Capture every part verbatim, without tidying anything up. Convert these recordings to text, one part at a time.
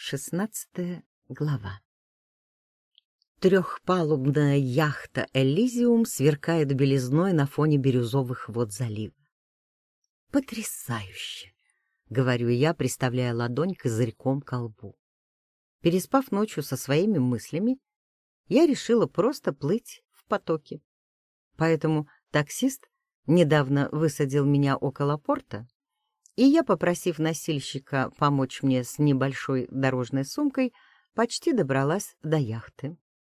Шестнадцатая глава. Трехпалубная яхта «Элизиум» сверкает белизной на фоне бирюзовых вод залива. «Потрясающе!» — говорю я, приставляя ладонь козырьком ко лбу. Переспав ночью со своими мыслями, я решила просто плыть в потоке. Поэтому таксист недавно высадил меня около порта, и я, попросив носильщика помочь мне с небольшой дорожной сумкой, почти добралась до яхты.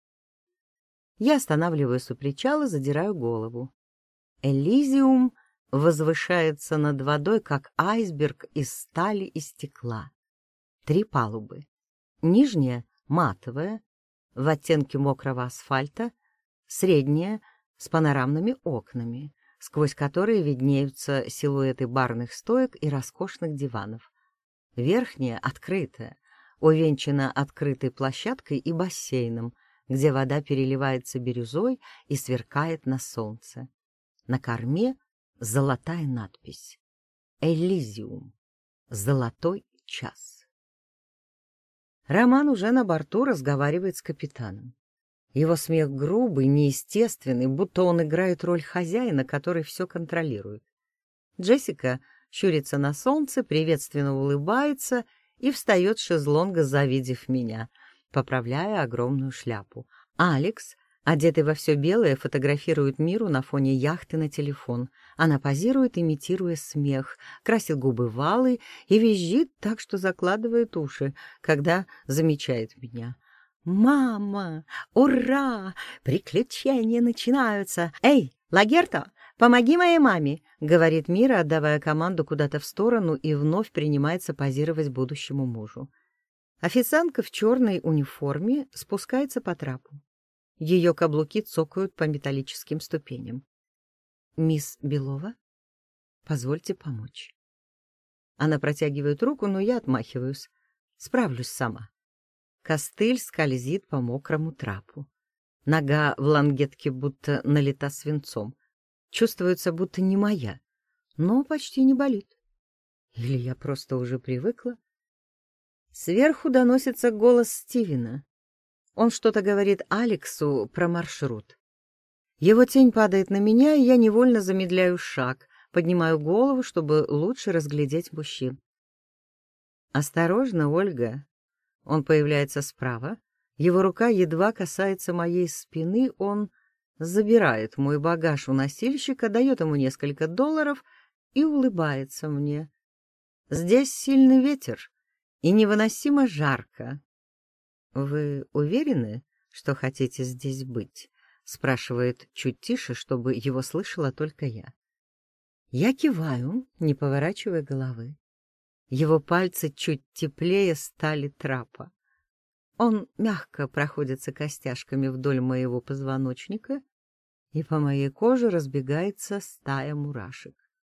Я останавливаюсь у причала, задираю голову. «Элизиум» возвышается над водой, как айсберг из стали и стекла. Три палубы. Нижняя — матовая, в оттенке мокрого асфальта, средняя — с панорамными окнами, сквозь которые виднеются силуэты барных стоек и роскошных диванов. Верхняя, открытая, увенчана открытой площадкой и бассейном, где вода переливается бирюзой и сверкает на солнце. На корме золотая надпись «Элизиум. Золотой час». Роман уже на борту разговаривает с капитаном. Его смех грубый, неестественный, будто он играет роль хозяина, который все контролирует. Джессика щурится на солнце, приветственно улыбается и встает с шезлонга, завидев меня, поправляя огромную шляпу. Алекс, одетый во все белое, фотографирует Миру на фоне яхты на телефон. Она позирует, имитируя смех, красит губы в алый и визжит так, что закладывает уши, когда замечает меня. «Мама! Ура! Приключения начинаются! Эй, Лагерто, помоги моей маме!» — говорит Мира, отдавая команду куда-то в сторону, и вновь принимается позировать будущему мужу. Официантка в черной униформе спускается по трапу. Ее каблуки цокают по металлическим ступеням. «Мисс Белова, позвольте помочь». Она протягивает руку, но я отмахиваюсь. Справлюсь сама. Костыль скользит по мокрому трапу. Нога в лангетке будто налита свинцом. Чувствуется, будто не моя, но почти не болит. Или я просто уже привыкла? Сверху доносится голос Стивена. Он что-то говорит Алексу про маршрут. Его тень падает на меня, и я невольно замедляю шаг, поднимаю голову, чтобы лучше разглядеть мужчин. «Осторожно, Ольга!» Он появляется справа. Его рука едва касается моей спины. Он забирает мой багаж у носильщика, дает ему несколько долларов и улыбается мне. Здесь сильный ветер и невыносимо жарко. «Вы уверены, что хотите здесь быть?» — спрашивает чуть тише, чтобы его слышала только я. Я киваю, не поворачивая головы. Его пальцы чуть теплее стали трапа. Он мягко проходится костяшками вдоль моего позвоночника, и по моей коже разбегается стая мурашек.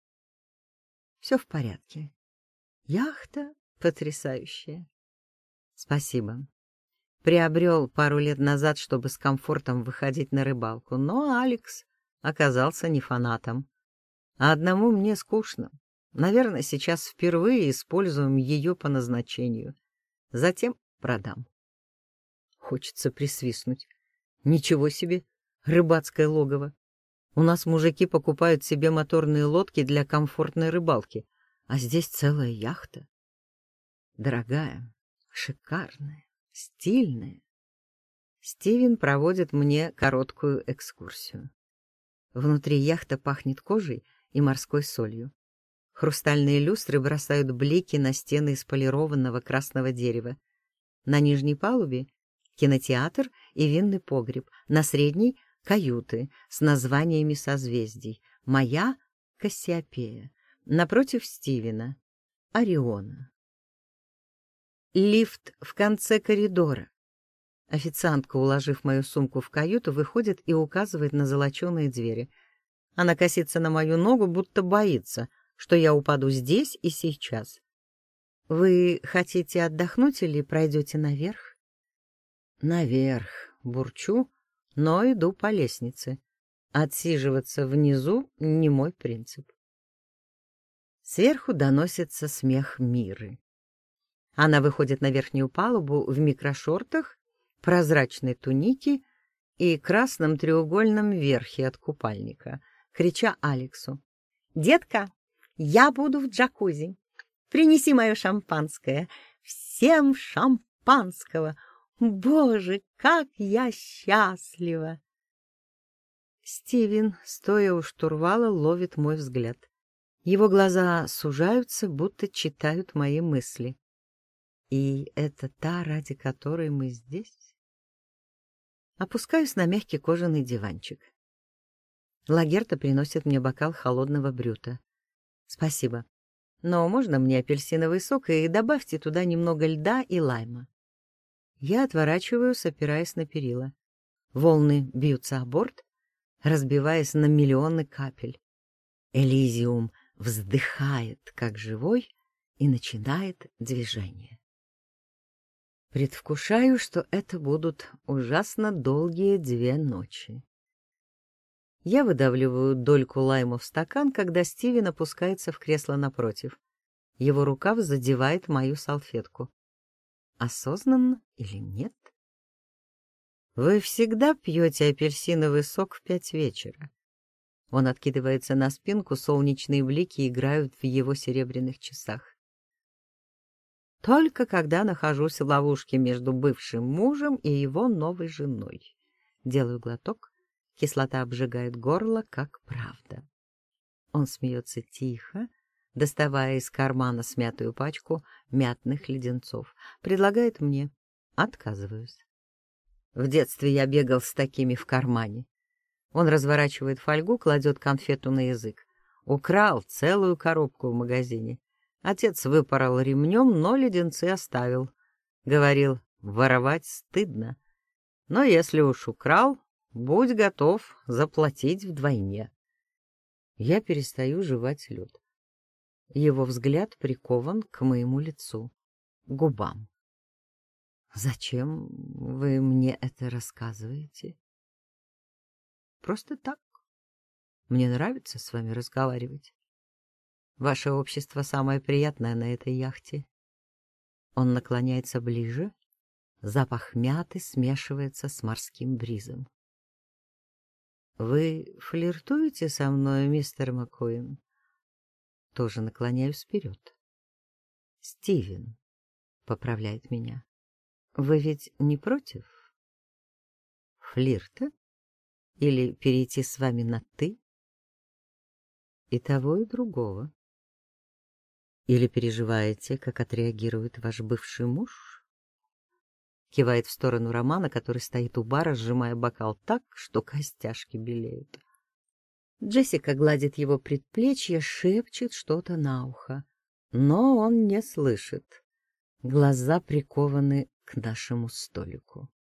Все в порядке. Яхта потрясающая. Спасибо. Приобрел пару лет назад, чтобы с комфортом выходить на рыбалку, но Алекс оказался не фанатом. А одному мне скучно. Наверное, сейчас впервые используем ее по назначению. Затем продам. Хочется присвистнуть. Ничего себе, рыбацкое логово. У нас мужики покупают себе моторные лодки для комфортной рыбалки, а здесь целая яхта. Дорогая, шикарная, стильная. Стивен проводит мне короткую экскурсию. Внутри яхта пахнет кожей и морской солью. Хрустальные люстры бросают блики на стены из полированного красного дерева. На нижней палубе кинотеатр и винный погреб, на средней — каюты с названиями созвездий. Моя — Кассиопея, напротив Стивена — Ориона. Лифт в конце коридора. Официантка, уложив мою сумку в каюту, выходит и указывает на золоченые двери. Она косится на мою ногу, будто боится, что я упаду здесь и сейчас. «Вы хотите отдохнуть или пройдете наверх?» «Наверх», — бурчу, но иду по лестнице. Отсиживаться внизу — не мой принцип. Сверху доносится смех Миры. Она выходит на верхнюю палубу в микрошортах, прозрачной тунике и красном треугольном верхе от купальника, крича Алексу: «Детка, я буду в джакузи. Принеси мое шампанское. Всем шампанского! Боже, как я счастлива!» Стивен, стоя у штурвала, ловит мой взгляд. Его глаза сужаются, будто читают мои мысли. И это та, ради которой мы здесь? Опускаюсь на мягкий кожаный диванчик. Лагерта приносит мне бокал холодного брюта. Спасибо. Но можно мне апельсиновый сок и добавьте туда немного льда и лайма? Я отворачиваюсь, опираясь на перила. Волны бьются о борт, разбиваясь на миллионы капель. Элизиум вздыхает, как живой, и начинает движение. Предвкушаю, что это будут ужасно долгие две ночи. Я выдавливаю дольку лайма в стакан, когда Стивен опускается в кресло напротив. Его рукав задевает мою салфетку. Осознанно или нет? Вы всегда пьете апельсиновый сок в пять вечера. Он откидывается на спинку, солнечные блики играют в его серебряных часах. Только когда нахожусь в ловушке между бывшим мужем и его новой женой. Делаю глоток, кислота обжигает горло, как правда. Он смеется тихо, доставая из кармана смятую пачку мятных леденцов. Предлагает мне. Отказываюсь. В детстве я бегал с такими в кармане. Он разворачивает фольгу, кладет конфету на язык. Украл целую коробку в магазине. Отец выпорол ремнем, но леденцы оставил. Говорил, воровать стыдно. Но если уж украл, будь готов заплатить вдвойне. Я перестаю жевать лед. Его взгляд прикован к моему лицу, губам. Зачем вы мне это рассказываете? Просто так. Мне нравится с вами разговаривать. Ваше общество самое приятное на этой яхте. Он наклоняется ближе. Запах мяты смешивается с морским бризом. Вы флиртуете со мной, мистер Маккуин? Тоже наклоняюсь вперед. Стивен поправляет меня. Вы ведь не против? Флирта? Или перейти с вами на «ты»? И того, и другого. Или переживаете, как отреагирует ваш бывший муж? Кивает в сторону Романа, который стоит у бара, сжимая бокал так, что костяшки белеют. Джессика гладит его предплечье, шепчет что-то на ухо. Но он не слышит. Глаза прикованы к нашему столику.